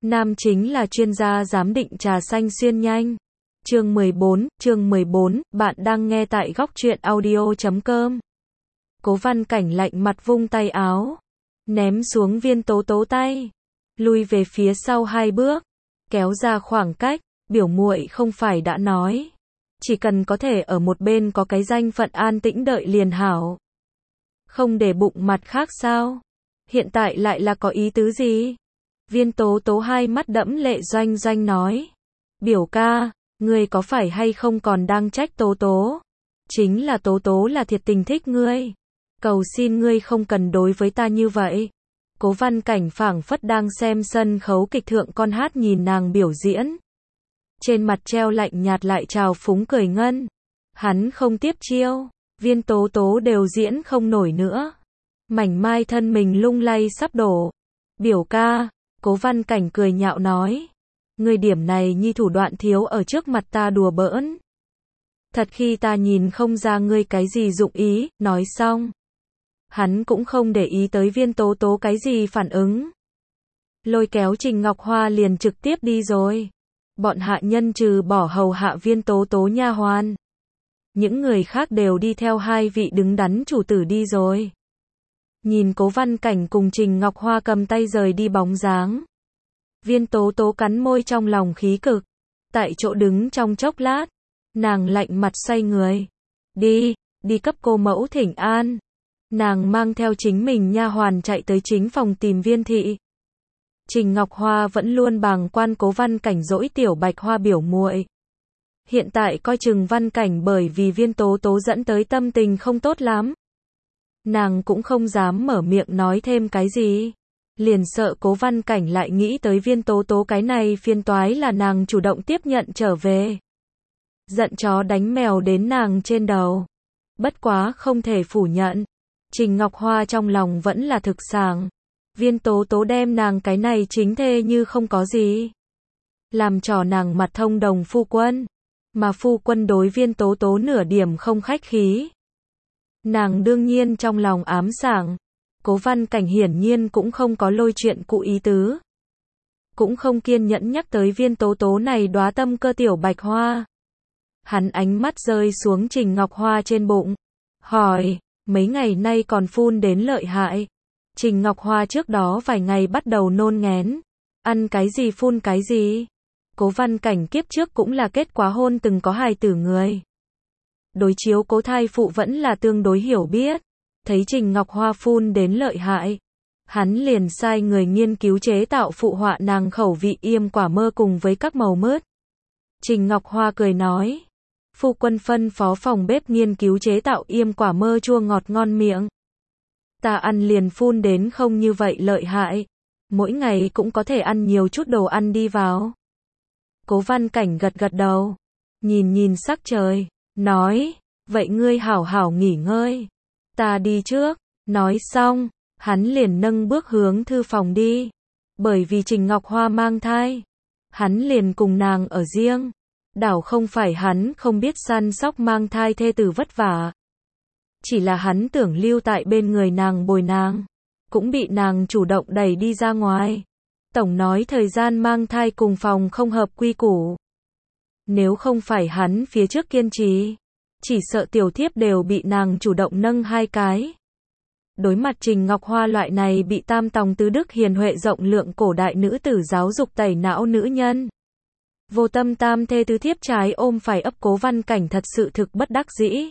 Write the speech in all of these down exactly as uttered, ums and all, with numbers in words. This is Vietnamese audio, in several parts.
Nam chính là chuyên gia giám định trà xanh xuyên nhanh. Chương mười bốn, chương mười bốn, bạn đang nghe tại góc truyện audio chấm com. Cố Văn Cảnh lạnh mặt vung tay áo, ném xuống Viên Tố Tố tay, lui về phía sau hai bước, kéo ra khoảng cách, biểu muội không phải đã nói, chỉ cần có thể ở một bên có cái danh phận an tĩnh đợi liền hảo. Không để bụng mặt khác sao? Hiện tại lại là có ý tứ gì? Viên Tố Tố hai mắt đẫm lệ doanh doanh nói, biểu ca, ngươi có phải hay không còn đang trách Tố Tố? Chính là Tố Tố là thiệt tình thích ngươi. Cầu xin ngươi không cần đối với ta như vậy. Cố Văn Cảnh phảng phất đang xem sân khấu kịch thượng con hát nhìn nàng biểu diễn. Trên mặt treo lạnh nhạt lại trào phúng cười ngân. Hắn không tiếp chiêu, Viên Tố Tố đều diễn không nổi nữa. Mảnh mai thân mình lung lay sắp đổ. Biểu ca, Cố Văn Cảnh cười nhạo nói, ngươi điểm này nhi thủ đoạn thiếu ở trước mặt ta đùa bỡn. Thật khi ta nhìn không ra ngươi cái gì dụng ý, nói xong. Hắn cũng không để ý tới Viên Tố Tố cái gì phản ứng. Lôi kéo Trình Ngọc Hoa liền trực tiếp đi rồi. Bọn hạ nhân trừ bỏ hầu hạ Viên Tố Tố nha hoàn. Những người khác đều đi theo hai vị đứng đắn chủ tử đi rồi. Nhìn Cố Văn Cảnh cùng Trình Ngọc Hoa cầm tay rời đi bóng dáng. Viên Tố Tố cắn môi trong lòng khí cực. Tại chỗ đứng trong chốc lát. Nàng lạnh mặt xoay người. Đi, đi cấp cô mẫu thỉnh an. Nàng mang theo chính mình nha hoàn chạy tới chính phòng tìm Viên thị. Trình Ngọc Hoa vẫn luôn bàng quan Cố Văn Cảnh dỗi tiểu Bạch Hoa biểu muội. Hiện tại coi chừng Văn Cảnh bởi vì Viên Tố Tố dẫn tới tâm tình không tốt lắm. Nàng cũng không dám mở miệng nói thêm cái gì. Liền sợ Cố Văn Cảnh lại nghĩ tới Viên Tố Tố cái này phiền toái là nàng chủ động tiếp nhận trở về. Giận chó đánh mèo đến nàng trên đầu. Bất quá không thể phủ nhận. Trình Ngọc Hoa trong lòng vẫn là thực sảng. Viên Tố Tố đem nàng cái này chính thê như không có gì. Làm trò nàng mặt thông đồng phu quân. Mà phu quân đối Viên Tố Tố nửa điểm không khách khí. Nàng đương nhiên trong lòng ám sảng. Cố Văn Cảnh hiển nhiên cũng không có lôi chuyện cụ ý tứ. Cũng không kiên nhẫn nhắc tới Viên Tố Tố này đóa tâm cơ tiểu Bạch Hoa. Hắn ánh mắt rơi xuống Trình Ngọc Hoa trên bụng. Hỏi, mấy ngày nay còn phun đến lợi hại. Trình Ngọc Hoa trước đó vài ngày bắt đầu nôn nghén. Ăn cái gì phun cái gì. Cố Văn Cảnh kiếp trước cũng là kết quả hôn từng có hài tử người. Đối chiếu cố thai phụ vẫn là tương đối hiểu biết. Thấy Trình Ngọc Hoa phun đến lợi hại. Hắn liền sai người nghiên cứu chế tạo phụ họa nàng khẩu vị yêm quả mơ cùng với các màu mứt. Trình Ngọc Hoa cười nói. Phu quân phân phó phòng bếp nghiên cứu chế tạo yêm quả mơ chua ngọt ngon miệng. Ta ăn liền phun đến không như vậy lợi hại. Mỗi ngày cũng có thể ăn nhiều chút đồ ăn đi vào. Cố Văn Cảnh gật gật đầu. Nhìn nhìn sắc trời. Nói. Vậy ngươi hảo hảo nghỉ ngơi. Ta đi trước. Nói xong. Hắn liền nâng bước hướng thư phòng đi. Bởi vì Trình Ngọc Hoa mang thai. Hắn liền cùng nàng ở riêng. Đảo không phải hắn không biết săn sóc mang thai thê tử vất vả. Chỉ là hắn tưởng lưu tại bên người nàng bồi nàng. Cũng bị nàng chủ động đẩy đi ra ngoài. Tổng nói thời gian mang thai cùng phòng không hợp quy củ. Nếu không phải hắn phía trước kiên trì. Chỉ sợ tiểu thiếp đều bị nàng chủ động nâng hai cái. Đối mặt Trình Ngọc Hoa loại này bị tam tòng tứ đức hiền huệ rộng lượng cổ đại nữ tử giáo dục tẩy não nữ nhân. Vô tâm tam thê tứ thiếp trái ôm phải ấp Cố Văn Cảnh thật sự thực bất đắc dĩ.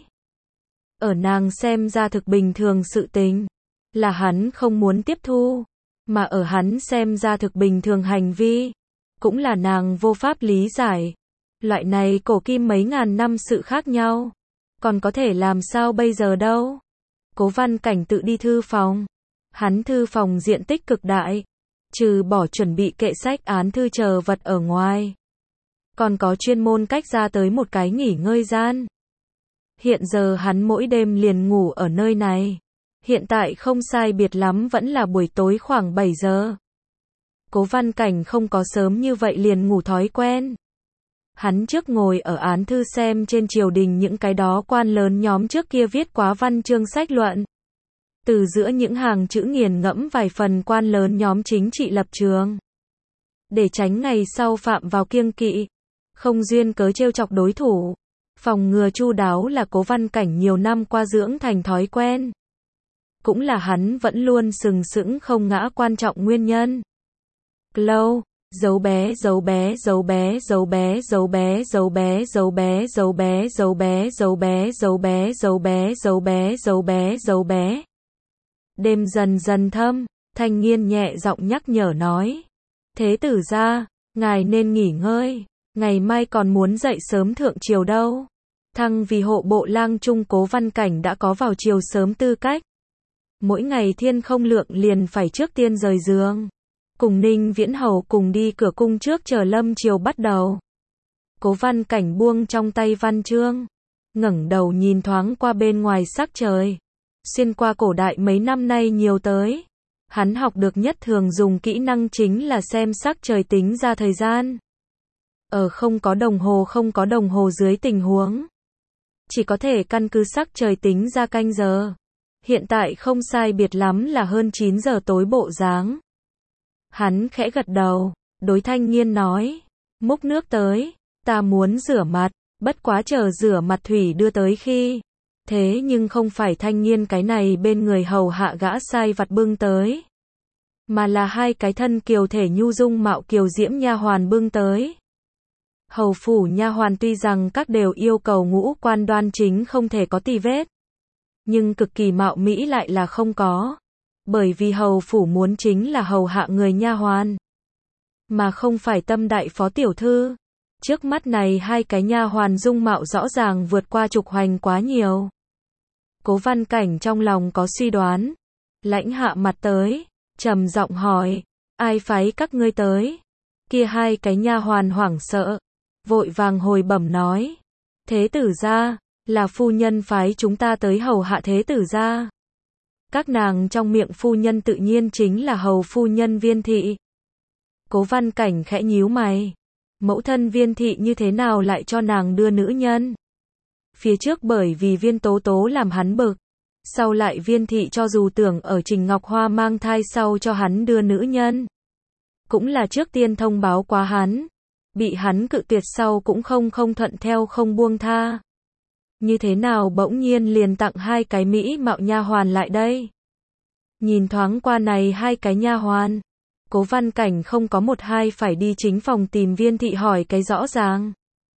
Ở nàng xem ra thực bình thường sự tình. Là hắn không muốn tiếp thu. Mà ở hắn xem ra thực bình thường hành vi. Cũng là nàng vô pháp lý giải. Loại này cổ kim mấy ngàn năm sự khác nhau. Còn có thể làm sao bây giờ đâu. Cố Văn Cảnh tự đi thư phòng. Hắn thư phòng diện tích cực đại. Trừ bỏ chuẩn bị kệ sách án thư chờ vật ở ngoài. Còn có chuyên môn cách ra tới một cái nghỉ ngơi gian. Hiện giờ hắn mỗi đêm liền ngủ ở nơi này. Hiện tại không sai biệt lắm vẫn là buổi tối khoảng bảy giờ. Cố Văn Cảnh không có sớm như vậy liền ngủ thói quen. Hắn trước ngồi ở án thư xem trên triều đình những cái đó quan lớn nhóm trước kia viết quá văn chương sách luận. Từ giữa những hàng chữ nghiền ngẫm vài phần quan lớn nhóm chính trị lập trường. để tránh ngày sau phạm vào kiêng kỵ, không duyên cớ trêu chọc đối thủ. Phòng ngừa chu đáo là Cố Văn Cảnh nhiều năm qua dưỡng thành thói quen. Cũng là hắn vẫn luôn sừng sững không ngã quan trọng nguyên nhân. Cloud, dấu bé dấu bé dấu bé dấu bé dấu bé dấu bé dấu bé dấu bé dấu bé dấu bé dấu bé dấu bé dấu bé dấu bé dấu bé. Đêm dần dần thâm, Thanh Nghiên nhẹ giọng nhắc nhở nói. Thế tử gia, ngài nên nghỉ ngơi, ngày mai còn muốn dậy sớm thượng triều đâu. Thăng vì hộ bộ lang trung Cố Văn Cảnh đã có vào chiều sớm tư cách. Mỗi ngày thiên không lượng liền phải trước tiên rời giường. Cùng Ninh Viễn Hầu cùng đi cửa cung trước chờ lâm triều bắt đầu. Cố Văn Cảnh buông trong tay văn chương, ngẩng đầu nhìn thoáng qua bên ngoài sắc trời. Xuyên qua cổ đại mấy năm nay nhiều tới, hắn học được nhất thường dùng kỹ năng chính là xem sắc trời tính ra thời gian. Ở không có đồng hồ không có đồng hồ dưới tình huống, chỉ có thể căn cứ sắc trời tính ra canh giờ. Hiện tại không sai biệt lắm là hơn chín giờ tối bộ dáng. Hắn khẽ gật đầu, đối Thanh Nghiên nói, múc nước tới, ta muốn rửa mặt, bất quá chờ rửa mặt thủy đưa tới khi. Thế nhưng không phải Thanh Nghiên cái này bên người hầu hạ gã sai vặt bưng tới, mà là hai cái thân kiều thể nhu dung mạo kiều diễm nha hoàn bưng tới. Hầu phủ nha hoàn tuy rằng các đều yêu cầu ngũ quan đoan chính không thể có tì vết, nhưng cực kỳ mạo mỹ lại là không có. Bởi vì hầu phủ muốn chính là hầu hạ người nha hoàn, mà không phải tâm đại phó tiểu thư. Trước mắt này hai cái nha hoàn dung mạo rõ ràng vượt qua Trục Hoành quá nhiều. Cố Văn Cảnh trong lòng có suy đoán, lãnh hạ mặt tới, trầm giọng hỏi, ai phái các ngươi tới? Kia hai cái nha hoàn hoảng sợ, vội vàng hồi bẩm nói, thế tử gia, là phu nhân phái chúng ta tới hầu hạ thế tử gia. Các nàng trong miệng phu nhân tự nhiên chính là hầu phu nhân Viên thị. Cố Văn Cảnh khẽ nhíu mày, mẫu thân Viên thị như thế nào lại cho nàng đưa nữ nhân? Phía trước bởi vì Viên Tố Tố làm hắn bực, sau lại Viên thị cho dù tưởng ở Trình Ngọc Hoa mang thai sau cho hắn đưa nữ nhân, cũng là trước tiên thông báo quá hắn, bị hắn cự tuyệt sau cũng không không thuận theo không buông tha. Như thế nào bỗng nhiên liền tặng hai cái mỹ mạo nha hoàn lại đây? Nhìn thoáng qua này hai cái nha hoàn, Cố Văn Cảnh không có một hai phải đi chính phòng tìm Viên thị hỏi cái rõ ràng.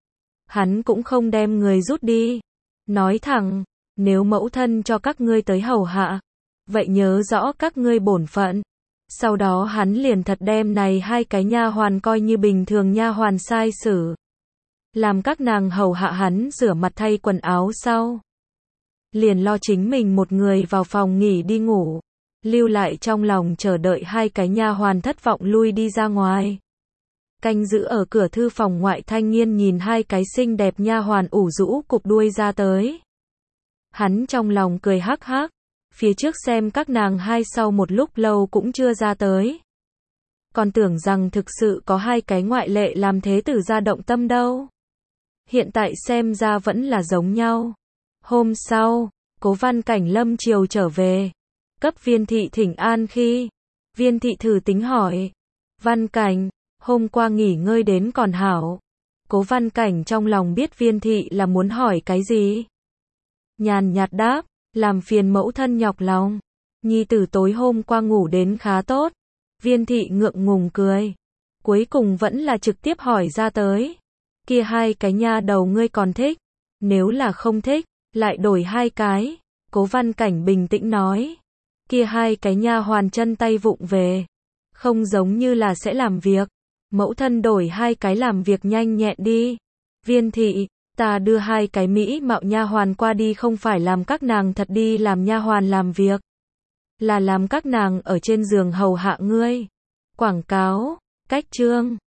Hắn cũng không đem người rút đi, nói thẳng, nếu mẫu thân cho các ngươi tới hầu hạ, vậy nhớ rõ các ngươi bổn phận. Sau đó hắn liền thật đem này hai cái nha hoàn coi như bình thường nha hoàn sai xử, làm các nàng hầu hạ hắn rửa mặt thay quần áo sau, liền lo chính mình một người vào phòng nghỉ đi ngủ, lưu lại trong lòng chờ đợi hai cái nha hoàn thất vọng lui đi ra ngoài. Canh giữ ở cửa thư phòng ngoại Thanh Nghiên nhìn hai cái xinh đẹp nha hoàn ủ rũ cụp đuôi ra tới. Hắn trong lòng cười hắc hắc, phía trước xem các nàng hai sau một lúc lâu cũng chưa ra tới. Còn tưởng rằng thực sự có hai cái ngoại lệ làm thế tử gia động tâm đâu. Hiện tại xem ra vẫn là giống nhau. Hôm sau, Cố Văn Cảnh lâm triều trở về, cấp Viên thị thỉnh an khi, Viên thị thử tính hỏi, Văn Cảnh, hôm qua nghỉ ngơi đến còn hảo? Cố Văn Cảnh trong lòng biết Viên thị là muốn hỏi cái gì. Nhàn nhạt đáp, làm phiền mẫu thân nhọc lòng, nhi tử tối hôm qua ngủ đến khá tốt. Viên thị ngượng ngùng cười, cuối cùng vẫn là trực tiếp hỏi ra tới, kia hai cái nha đầu ngươi còn thích? Nếu là không thích, lại đổi hai cái. Cố Văn Cảnh bình tĩnh nói, kia hai cái nha hoàn chân tay vụng về, không giống như là sẽ làm việc. Mẫu thân đổi hai cái làm việc nhanh nhẹn đi. Viên thị, ta đưa hai cái mỹ mạo nha hoàn qua đi không phải làm các nàng thật đi làm nha hoàn làm việc, là làm các nàng ở trên giường hầu hạ ngươi. Quảng cáo, cách chương